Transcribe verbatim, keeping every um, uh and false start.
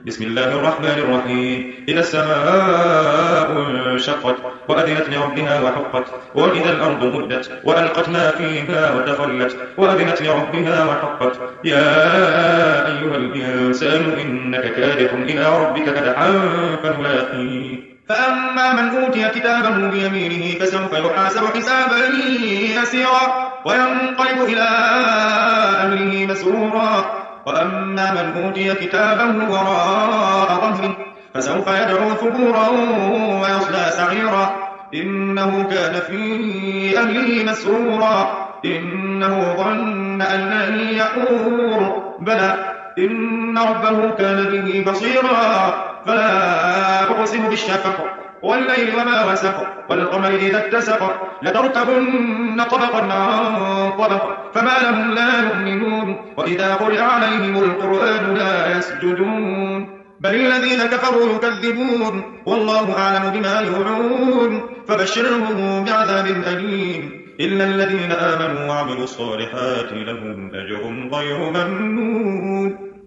بسم الله الرحمن الرحيم. إذا السماء انشقت وأذنت لربها وحقت وإذا الأرض مدت وألقت ما فيها وتخلت وأذنت لربها وحقت يا أيها الإنسان إنك كادح إلى ربك كدحا فملاقيه. فأما من أوتي كتابه بيمينه فسوف يحاسب حسابا يسيرا وينقلب إلى أهله مسرورا وأما من أوتي كتابه وراء ظهره فسوف يدعو ثبورا ويصلى سعيرا إنه كان في أهله مسرورا إنه ظن أن لن يحور بلى إن ربه كان به بصيرا فلا أقسم بالشفق والليل وما وسق والقمر إذا اتسق لتركبن طبقا عن طبق فما لهم لا يؤمنون وإذا قرئ عليهم القرآن لا يسجدون بل الذين كفروا يكذبون والله أعلم بما يوعون فبشرهم بعذاب أليم إلا الذين آمنوا وعملوا الصالحات لهم أجر غير ممنون.